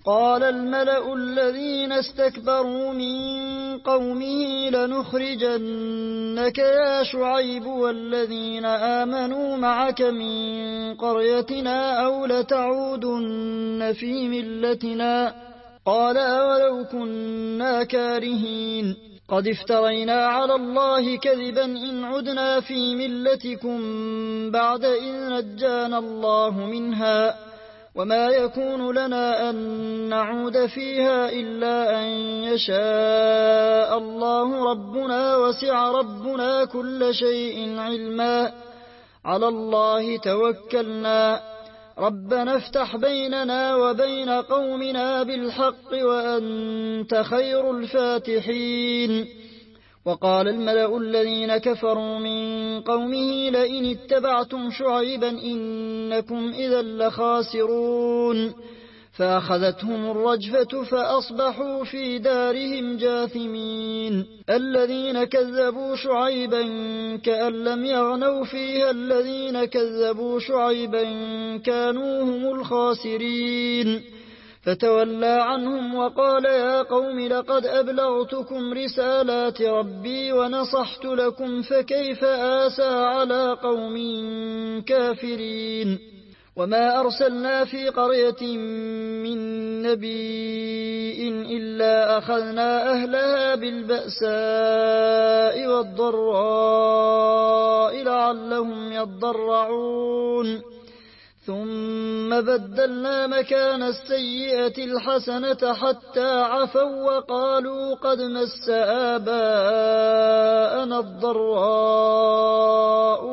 قال الملأ الذين استكبروا من قومه لنخرجنك يا شعيب والذين آمنوا معك من قريتنا أو لتعودن في ملتنا قال أولو كنا كارهين قد افترينا على الله كذبا إن عدنا في ملتكم بعد إذ نجانا الله منها وما يكون لنا أن نعود فيها إلا أن يشاء الله ربنا وسع ربنا كل شيء علما على الله توكلنا ربنا افتح بيننا وبين قومنا بالحق وأنت خير الفاتحين وقال الملأ الذين كفروا من قومه لئن اتبعتم شعيبا إنكم إذا لخاسرون فأخذتهم الرجفة فأصبحوا في دارهم جاثمين الذين كذبوا شعيبا كأن لم يغنوا فيها الذين كذبوا شعيبا كانوا هم الخاسرين فتولى عنهم وقال يا قوم لقد أبلغتكم رسالات ربي ونصحت لكم فكيف آسى على قوم كافرين وما أرسلنا في قرية من نبي إلا أخذنا أهلها بالبأساء والضراء لعلهم يضرعون ثم بدلنا مكان السيئة الحسنة حتى عفوا وقالوا قد مس آباءنا الضراء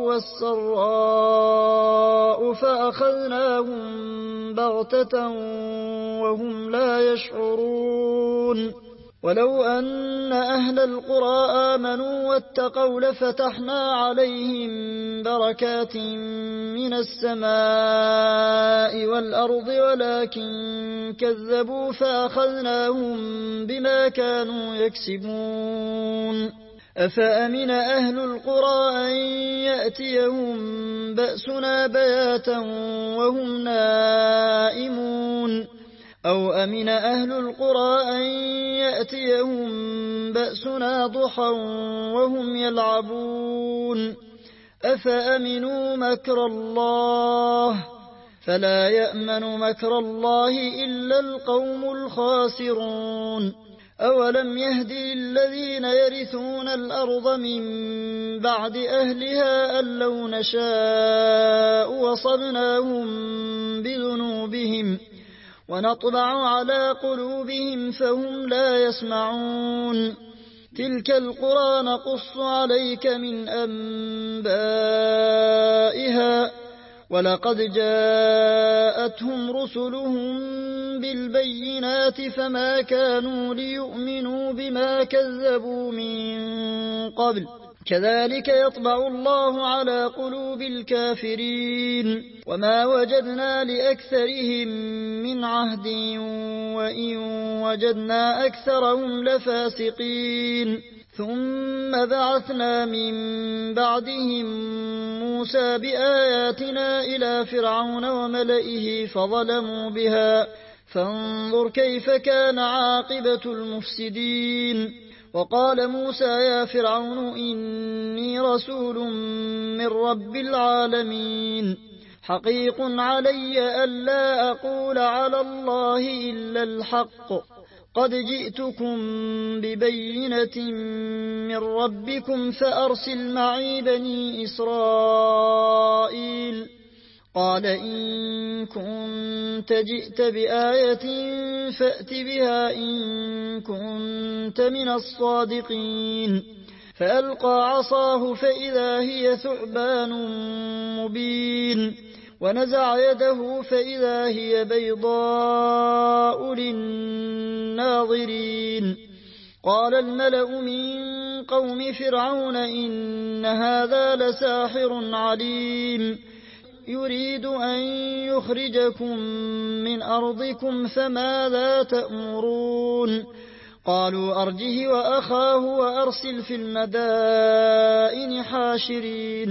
والسراء فأخذناهم بغتة وهم لا يشعرون ولو أن أهل القرى آمنوا واتقوا لفتحنا عليهم بركات من السماء والأرض ولكن كذبوا فأخذناهم بما كانوا يكسبون أفأمن أهل القرى أن يأتيهم بأسنا بياتا وهم نائمون أو أمن أهل القرى أن يأتيهم بأسنا ضحى وهم يلعبون أفأمنوا مكر الله فلا يأمن مكر الله إلا القوم الخاسرون أولم يهدي الذين يرثون الأرض من بعد أهلها أن لو نشاء وصبناهم بذنوبهم ونطبع على قلوبهم فهم لا يسمعون تلك القرى نقص عليك من أنبائها ولقد جاءتهم رسلهم بالبينات فما كانوا ليؤمنوا بما كذبوا من قبل كذلك يطبع الله على قلوب الكافرين وما وجدنا لأكثرهم من عهد وإن وجدنا أكثرهم لفاسقين ثم بعثنا من بعدهم موسى بآياتنا إلى فرعون وملئه فظلموا بها فانظر كيف كان عاقبة المفسدين وقال موسى يا فرعون إني رسول من رب العالمين حقيق علي ألا أقول على الله إلا الحق قد جئتكم ببينة من ربكم فأرسل معي بني إسرائيل قال إن كنت جئت بآية فأت بها إن كنت من الصادقين فألقى عصاه فإذا هي ثعبان مبين ونزع يده فإذا هي بيضاء للناظرين قال الملأ من قوم فرعون إن هذا لساحر عليم يريد أن يخرجكم من أرضكم فماذا تأمرون قالوا أرجه وأخاه وأرسل في المدائن حاشرين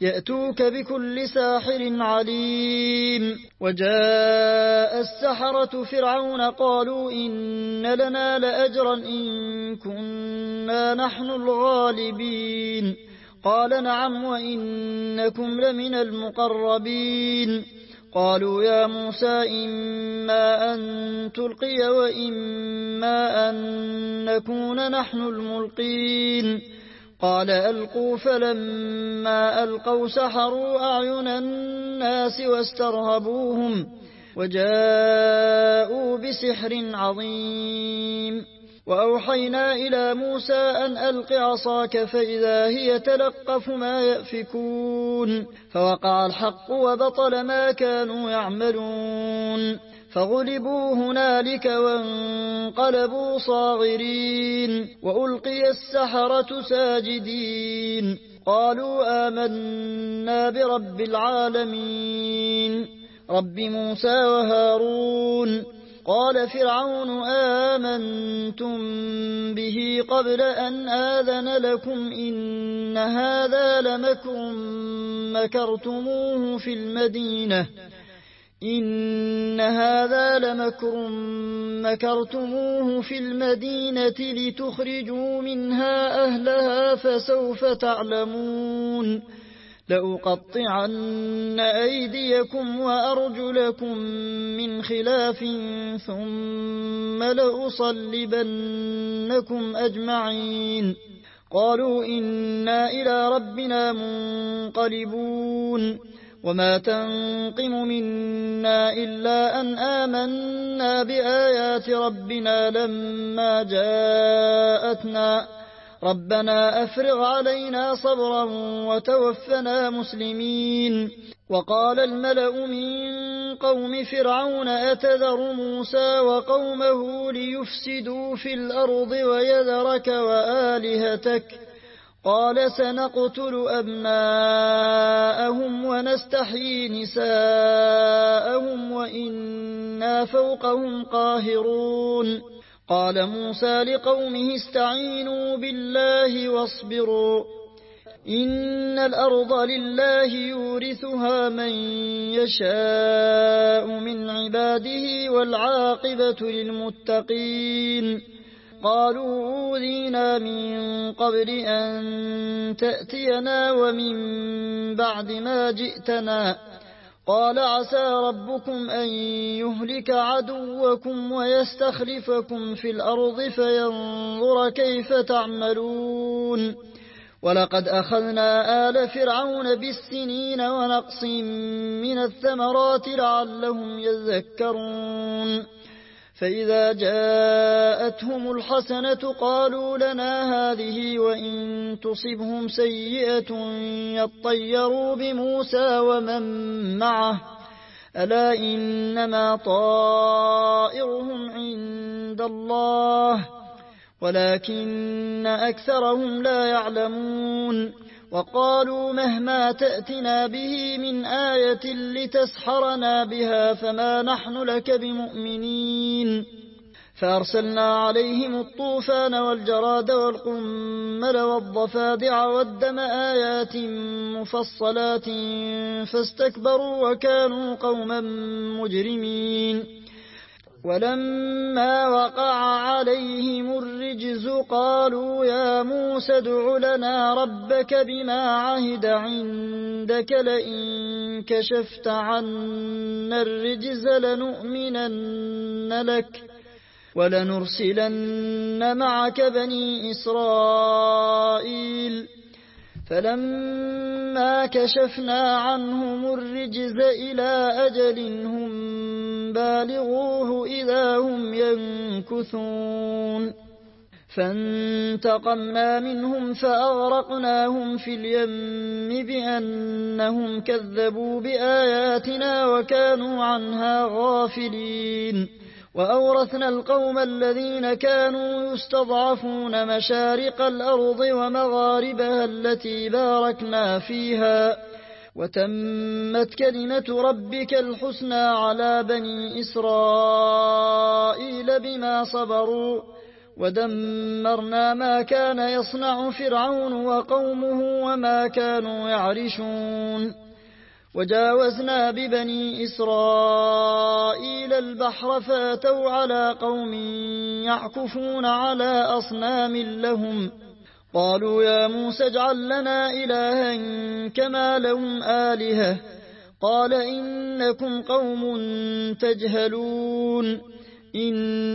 يأتوك بكل ساحر عليم. وجاء السحرة فرعون قالوا إن لنا لأجرا إن كنا نحن الغالبين. قال نعم وإنكم لمن المقربين. قالوا يا موسى إما أن تلقي وإما أن نكون نحن الملقين. قال ألقوا. فلما ألقوا سحروا أعين الناس واسترهبوهم وجاءوا بسحر عظيم. وأوحينا إلى موسى أن ألق عصاك فإذا هي تلقف ما يأفكون. فوقع الحق وبطل ما كانوا يعملون. فغلبوا هنالك وانقلبوا صاغرين. وألقي السحرة ساجدين قالوا آمنا برب العالمين رب موسى وهارون. قال فرعون آمنتم به قبل أن آذن لكم إن هذا لمكر مكرتموه في المدينة لتخرجوا منها أهلها فسوف تعلمون. لأقطعن أيديكم وأرجلكم من خلاف ثم لأصلبنكم أجمعين. قالوا إنا إلى ربنا منقلبون. وما تنقم منا إلا أن آمنا بآيات ربنا لما جاءتنا. ربنا أفرغ علينا صبرا وتوفنا مسلمين. وقال الملأ من قوم فرعون أتذر موسى وقومه ليفسدوا في الأرض ويذرك وآلهتك. قال سنقتل أبناءهم ونستحيي نساءهم وإنا فوقهم قاهرون. قال موسى لقومه استعينوا بالله واصبروا إن الأرض لله يورثها من يشاء من عباده والعاقبة للمتقين. قالوا أوذينا من قبل أن تأتينا ومن بعد ما جئتنا. قال عسى ربكم أن يهلك عدوكم ويستخلفكم في الأرض فينظر كيف تعملون. ولقد أخذنا آل فرعون بالسنين ونقص من الثمرات لعلهم يذكرون. فإذا جاءتهم الحسنة قالوا لنا هذه وإن تصبهم سيئة يطيروا بموسى ومن معه ألا إنما طائرهم عند الله ولكن أكثرهم لا يعلمون. وقالوا مهما تأتنا به من آية لتسحرنا بها فما نحن لك بمؤمنين. فأرسلنا عليهم الطوفان والجراد والقمل والضفادع والدم آيات مفصلات فاستكبروا وكانوا قوما مجرمين. ولما وقع عليهم الرجز قالوا يا موسى ادع لنا ربك بما عهد عندك لئن كشفت عنا الرجز لنؤمنن لك ولنرسلن معك بني إسرائيل. فلما كشفنا عنهم الرجز إلى أجل هم بالغوه إذا هم ينكثون. فانتقمنا منهم فأغرقناهم في اليم بأنهم كذبوا بآياتنا وكانوا عنها غافلين. وأورثنا القوم الذين كانوا يستضعفون مشارق الأرض ومغاربها التي باركنا فيها وتمت كلمة ربك الحسنى على بني إسرائيل بما صبروا ودمرنا ما كان يصنع فرعون وقومه وما كانوا يعرشون وجاوزنا ببني إسرائيل البحر فاتوا على قوم يعكفون على أصنام لهم قالوا يا موسى اجعل لنا إلها كما لهم آلهة قال إنكم قوم تجهلون إن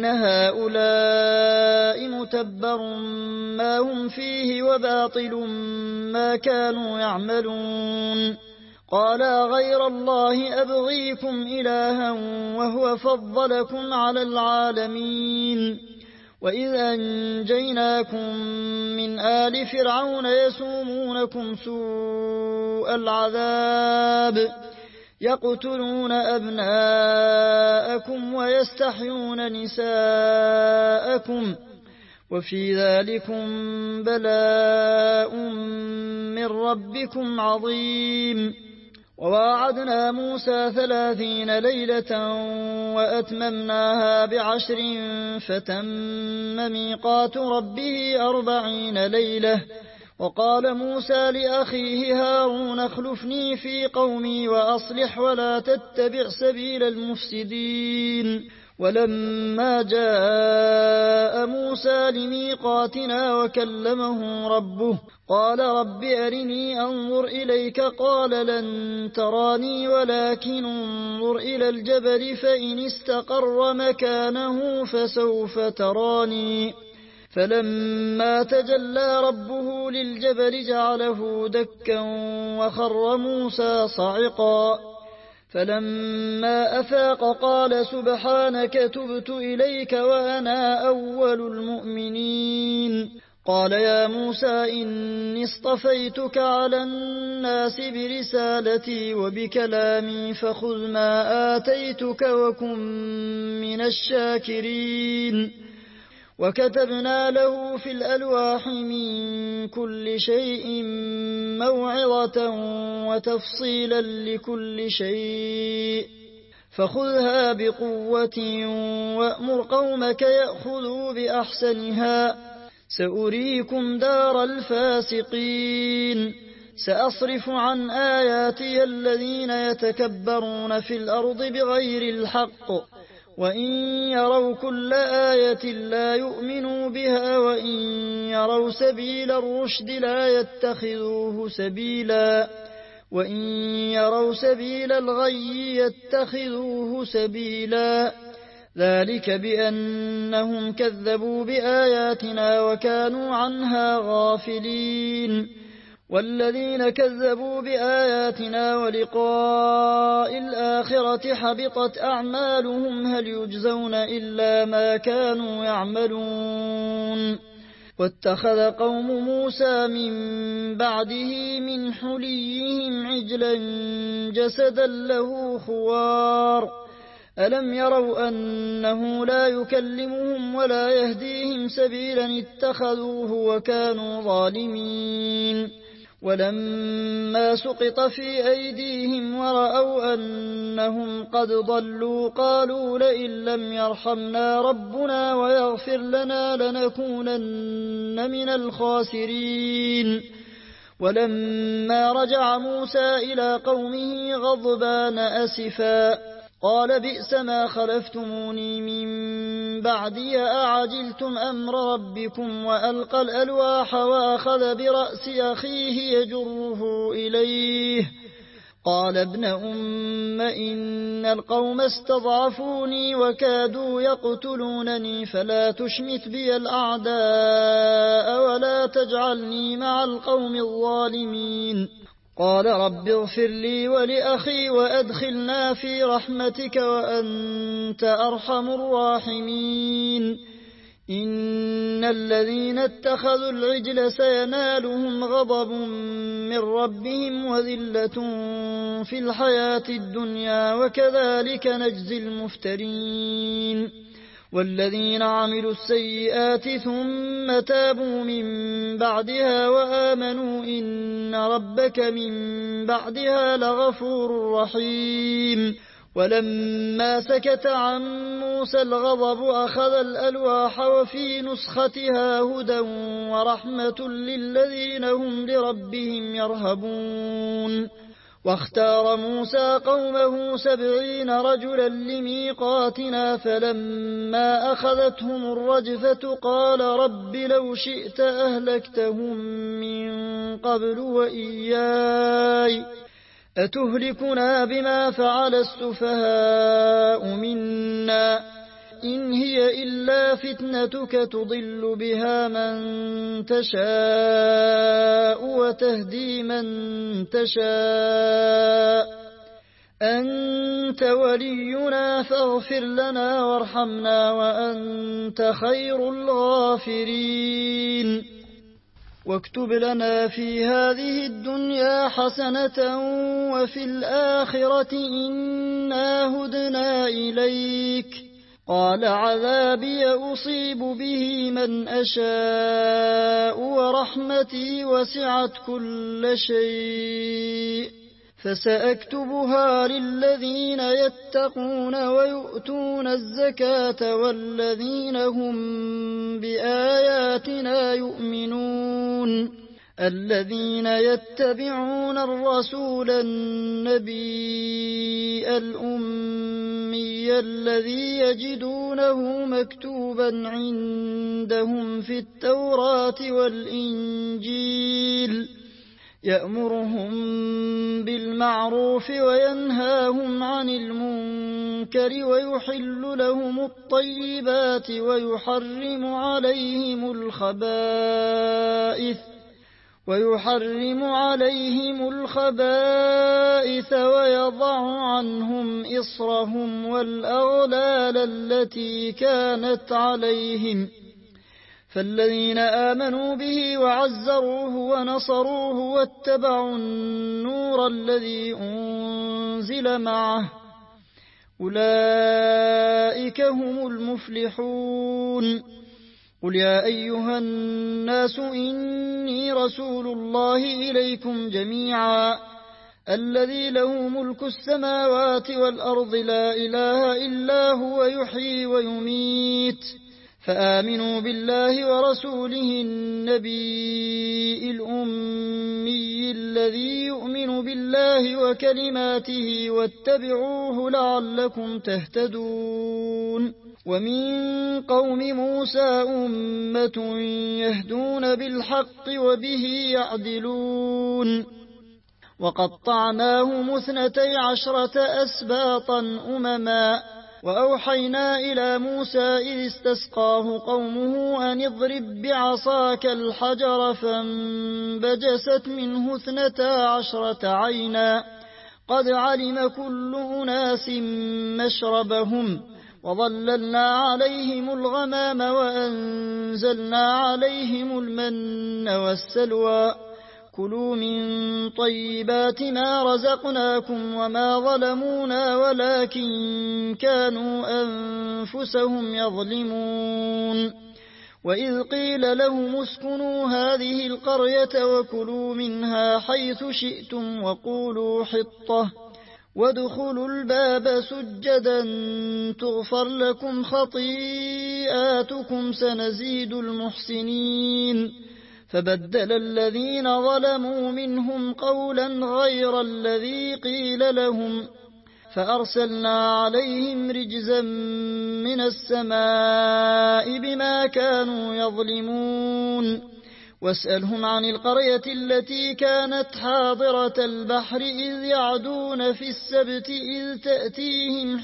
هؤلاء متبر ما هم فيه وباطل ما كانوا يعملون قال غير الله أبغيكم إلها وهو فضلكم على العالمين وإذ أنجيناكم من آل فرعون يسومونكم سوء العذاب يقتلون أبناءكم ويستحيون نساءكم وفي ذلكم بلاء من ربكم عظيم وواعدنا موسى 30 ليلة وأتممناها ب10 فتم ميقات ربه 40 ليلة وقال موسى لأخيه هارون اخلفني في قومي وأصلح ولا تتبع سبيل المفسدين ولما جاء موسى لميقاتنا وكلمه ربه قال رب أرني أنظر إليك قال لن تراني ولكن انظر إلى الجبل فإن استقر مكانه فسوف تراني فلما تجلى ربه للجبل جعله دكا وخر موسى صعقا فلما أفاق قال سبحانك تبت إليك وأنا أول المؤمنين قال يا موسى إني اصطفيتك على الناس برسالتي وبكلامي فخذ ما آتيتك وكن من الشاكرين وكتبنا له في الألواح من كل شيء موعظة وتفصيلا لكل شيء فخذها بقوة وأمر قومك يأخذوا بأحسنها سأريكم دار الفاسقين سأصرف عن آياتي الذين يتكبرون في الأرض بغير الحق وإن يروا كل آية لا يؤمنوا بها وإن يروا سبيل الرشد لا يتخذوه سبيلا وإن يروا سبيل الغي يتخذوه سبيلا ذلك بأنهم كذبوا بآياتنا وكانوا عنها غافلين والذين كذبوا بآياتنا ولقاء الآخرة حبطت أعمالهم هل يجزون إلا ما كانوا يعملون واتخذ قوم موسى من بعده من حليهم عجلا جسدا له خوار ألم يروا أنه لا يكلمهم ولا يهديهم سبيلا اتخذوه وكانوا ظالمين ولما سقط في أيديهم ورأوا أنهم قد ضلوا قالوا لئن لم يرحمنا ربنا ويغفر لنا لنكونن من الخاسرين ولما رجع موسى إلى قومه غضبان أسفا قال بئس ما خلفتموني من بعدي أعجلتم أمر ربكم وألقى الألواح وأخذ برأس أخيه يجره إليه قال ابن أم إن القوم استضعفوني وكادوا يقتلونني فلا تشمت بي الأعداء ولا تجعلني مع القوم الظالمين قال رب اغفر لي ولأخي وأدخلنا في رحمتك وأنت أرحم الراحمين إن الذين اتخذوا العجل سينالهم غضب من ربهم وذلة في الحياة الدنيا وكذلك نجزي المفترين والذين عملوا السيئات ثم تابوا من بعدها وآمنوا إن ربك من بعدها لغفور رحيم ولما سكت عن موسى الغضب أخذ الألواح وفي نسختها هدى ورحمة للذين هم لربهم يرهبون. واختار موسى قومه 70 رجلا لميقاتنا فلما أخذتهم الرجفة قال رب لو شئت أهلكتهم من قبل وإياي أتهلكنا بما فعل السفهاء منا إن هي إلا فتنتك تضل بها من تشاء وتهدي من تشاء أنت ولينا فاغفر لنا وارحمنا وأنت خير الغافرين. واكتب لنا في هذه الدنيا حسنة وفي الآخرة إنا هدنا إليك قال عذابي أصيب به من أشاء ورحمتي وسعت كل شيء فسأكتبها للذين يتقون ويؤتون الزكاة والذين هم بآياتنا يؤمنون الذين يتبعون الرسول النبي الأمي الذي يجدونه مكتوبا عندهم في التوراة والإنجيل يأمرهم بالمعروف وينهاهم عن المنكر ويحل لهم الطيبات ويحرم عليهم الخبائث ويضع عنهم إصرهم والأغلال التي كانت عليهم فالذين آمنوا به وعزروه ونصروه واتبعوا النور الذي أنزل معه أولئك هم المفلحون. قل يا أيها الناس إني رسول الله إليكم جميعا الذي له ملك السماوات والأرض لا إله إلا هو يحيي ويميت فآمنوا بالله ورسوله النبي الأمي الذي يؤمن بالله وكلماته واتبعوه لعلكم تهتدون. ومن قوم موسى أمة يهدون بالحق وبه يعدلون. وقطعناهم 12 أسباطا أمما وأوحينا إلى موسى إذ استسقاه قومه أن اضرب بعصاك الحجر فانبجست منه 12 عينا قد علم كل أناس مشربهم وظللنا عليهم الغمام وأنزلنا عليهم المن والسلوى كلوا من طيبات ما رزقناكم وما ظلمونا ولكن كانوا أنفسهم يظلمون. وإذ قيل لهم اسكنوا هذه القرية وكلوا منها حيث شئتم وقولوا حطة وادخلوا الباب سجدا تغفر لكم خطيئاتكم سنزيد المحسنين. فبدل الذين ظلموا منهم قولا غير الذي قيل لهم فأرسلنا عليهم رجزا من السماء بما كانوا يظلمون. واسألهم عن القرية التي كانت حاضرة البحر إذ يعدون في السبت إذ تأتيهم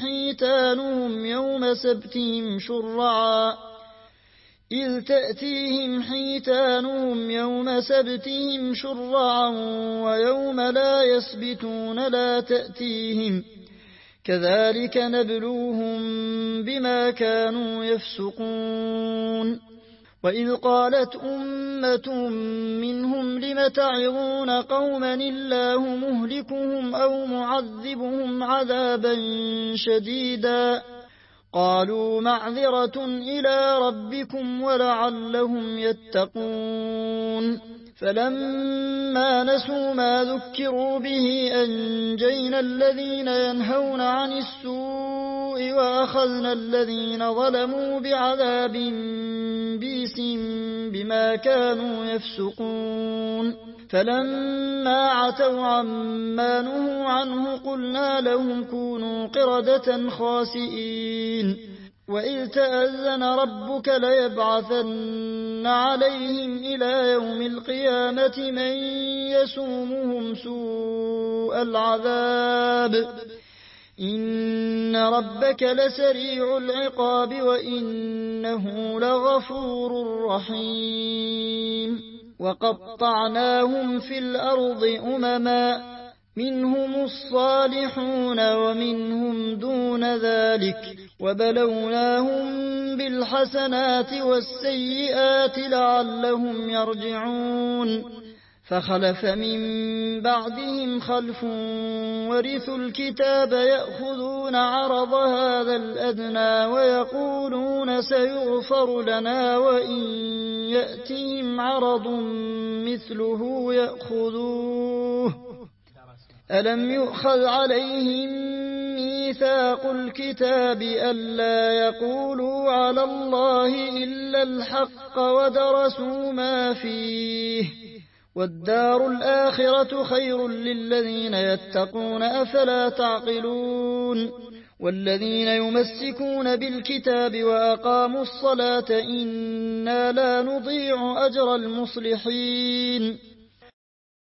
حيتانهم يوم سبتهم شرعا ويوم لا يسبتون لا تأتيهم كذلك نبلوهم بما كانوا يفسقون. وإذ قالت أمة منهم لم تعظون قوما الله مهلكهم أو معذبهم عذابا شديدا قالوا معذرة إلى ربكم ولعلهم يتقون. فلما نسوا ما ذكروا به أنجينا الذين ينهون عن السوء وأخذنا الذين ظلموا بعذاب بئس بما كانوا يفسقون فلما عتوا عما نهوا عنه قلنا لهم كونوا قردة خاسئين وإذ تأذن ربك ليبعثن عليهم إلى يوم القيامة من يسومهم سوء العذاب إن ربك لسريع العقاب وإنه لغفور رحيم وقطعناهم في الأرض أمما منهم الصالحون ومنهم دون ذلك وبلوناهم بالحسنات والسيئات لعلهم يرجعون فخلف من بعدهم خلف ورثوا الكتاب يأخذون عرض هذا الأدنى ويقولون سيغفر لنا وإن يأتهم عرض مثله يأخذوه ألم يؤخذ عليهم ميثاق الكتاب ألا يقولوا على الله إلا الحق ودرسوا ما فيه والدار الآخرة خير للذين يتقون أفلا تعقلون والذين يمسكون بالكتاب وأقاموا الصلاة إنا لا نضيع أجر المصلحين